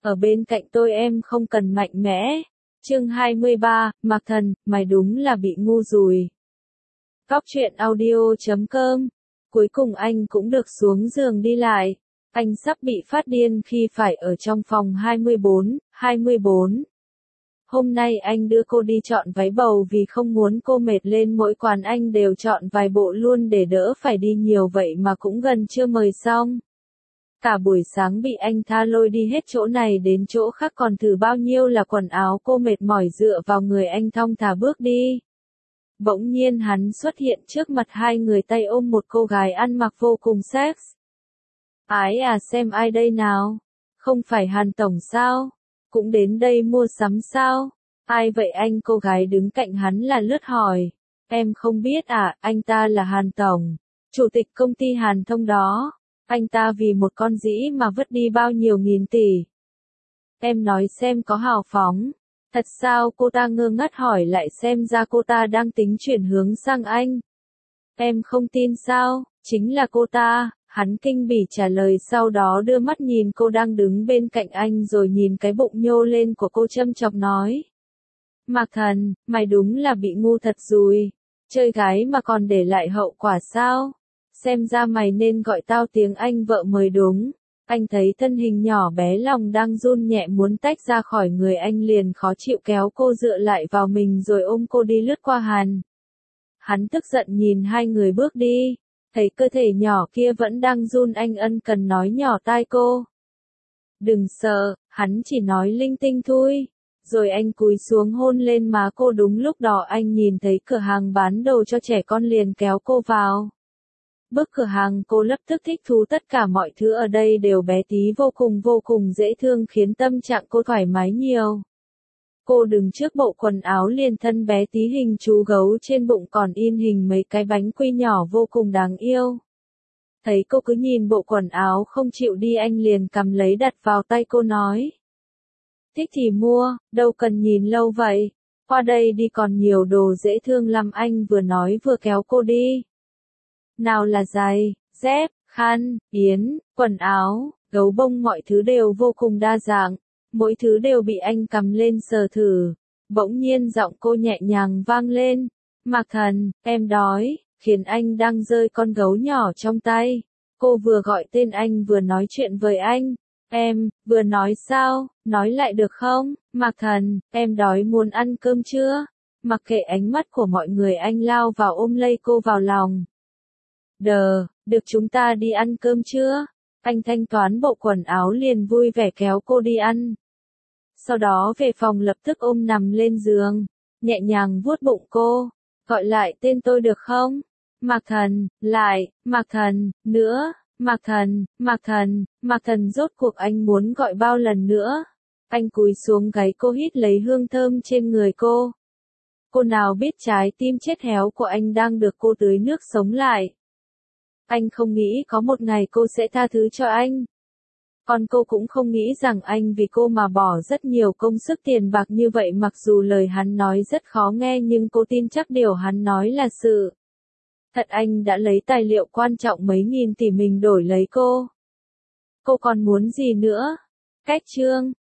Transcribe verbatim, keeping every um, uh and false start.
Ở bên cạnh tôi em không cần mạnh mẽ. Chương hai mươi ba, Mạc Thần, mày đúng là bị ngu rùi. Góc truyện audio chấm com. Cuối cùng anh cũng được xuống giường đi lại. Anh sắp bị phát điên khi phải ở trong phòng hai mươi bốn, hai mươi bốn. Hôm nay anh đưa cô đi chọn váy bầu vì không muốn cô mệt lên, mỗi quán anh đều chọn vài bộ luôn để đỡ phải đi nhiều, vậy mà cũng gần chưa mời xong. Cả buổi sáng bị anh tha lôi đi hết chỗ này đến chỗ khác, còn thử bao nhiêu là quần áo, cô mệt mỏi dựa vào người anh thong thả bước đi. Bỗng nhiên hắn xuất hiện trước mặt hai người, tay ôm một cô gái ăn mặc vô cùng sex. Ái à, xem ai đây nào? Không phải Hàn Tổng sao? Cũng đến đây mua sắm sao? Ai vậy anh? Cô gái đứng cạnh hắn là lướt hỏi. Em không biết à, anh ta là Hàn Tổng, chủ tịch công ty Hàn Thông đó. Anh ta vì một con dĩ mà vứt đi bao nhiêu nghìn tỷ. Em nói xem có hào phóng. Thật sao? Cô ta ngơ ngác hỏi lại, xem ra cô ta đang tính chuyển hướng sang anh. Em không tin sao? Chính là cô ta. Hắn kinh bỉ trả lời, sau đó đưa mắt nhìn cô đang đứng bên cạnh anh rồi nhìn cái bụng nhô lên của cô châm chọc nói. Mạc Thần, mày đúng là bị ngu thật rồi. Chơi gái mà còn để lại hậu quả sao? Xem ra mày nên gọi tao tiếng anh vợ mới đúng. Anh thấy thân hình nhỏ bé lòng đang run nhẹ muốn tách ra khỏi người anh, liền khó chịu kéo cô dựa lại vào mình rồi ôm cô đi lướt qua Hàn. Hắn tức giận nhìn hai người bước đi. Thấy cơ thể nhỏ kia vẫn đang run, anh ân cần nói nhỏ tai cô. Đừng sợ, hắn chỉ nói linh tinh thôi. Rồi anh cúi xuống hôn lên má cô. Đúng lúc đó anh nhìn thấy cửa hàng bán đồ cho trẻ con liền kéo cô vào. Bước cửa hàng, cô lập tức thích thú, tất cả mọi thứ ở đây đều bé tí vô cùng vô cùng dễ thương, khiến tâm trạng cô thoải mái nhiều. Cô đứng trước bộ quần áo liền thân bé tí hình chú gấu, trên bụng còn in hình mấy cái bánh quy nhỏ vô cùng đáng yêu. Thấy cô cứ nhìn bộ quần áo không chịu đi, anh liền cầm lấy đặt vào tay cô nói. Thích thì mua, đâu cần nhìn lâu vậy. Qua đây đi, còn nhiều đồ dễ thương lắm, anh vừa nói vừa kéo cô đi. Nào là giày, dép, khăn, yến, quần áo, gấu bông, mọi thứ đều vô cùng đa dạng. Mỗi thứ đều bị anh cầm lên sờ thử. Bỗng nhiên giọng cô nhẹ nhàng vang lên. Mạc Thần, em đói, khiến anh đang rơi con gấu nhỏ trong tay. Cô vừa gọi tên anh vừa nói chuyện với anh. Em, vừa nói sao, nói lại được không? Mạc Thần, em đói muốn ăn cơm chưa? Mặc kệ ánh mắt của mọi người, anh lao vào ôm lấy cô vào lòng. Đờ, được, chúng ta đi ăn cơm chưa? Anh thanh toán bộ quần áo liền vui vẻ kéo cô đi ăn. Sau đó về phòng lập tức ôm nằm lên giường, nhẹ nhàng vuốt bụng cô, gọi lại tên tôi được không? Mạc Thần, lại, Mạc Thần, nữa, Mạc Thần, Mạc Thần, Mạc Thần. Rốt cuộc anh muốn gọi bao lần nữa? Anh cúi xuống gáy cô, hít lấy hương thơm trên người cô. Cô nào biết trái tim chết héo của anh đang được cô tưới nước sống lại. Anh không nghĩ có một ngày cô sẽ tha thứ cho anh. Còn cô cũng không nghĩ rằng anh vì cô mà bỏ rất nhiều công sức tiền bạc như vậy. Mặc dù lời hắn nói rất khó nghe nhưng cô tin chắc điều hắn nói là sự thật. Anh đã lấy tài liệu quan trọng mấy nghìn tỷ mình đổi lấy cô. Cô còn muốn gì nữa? Cách chương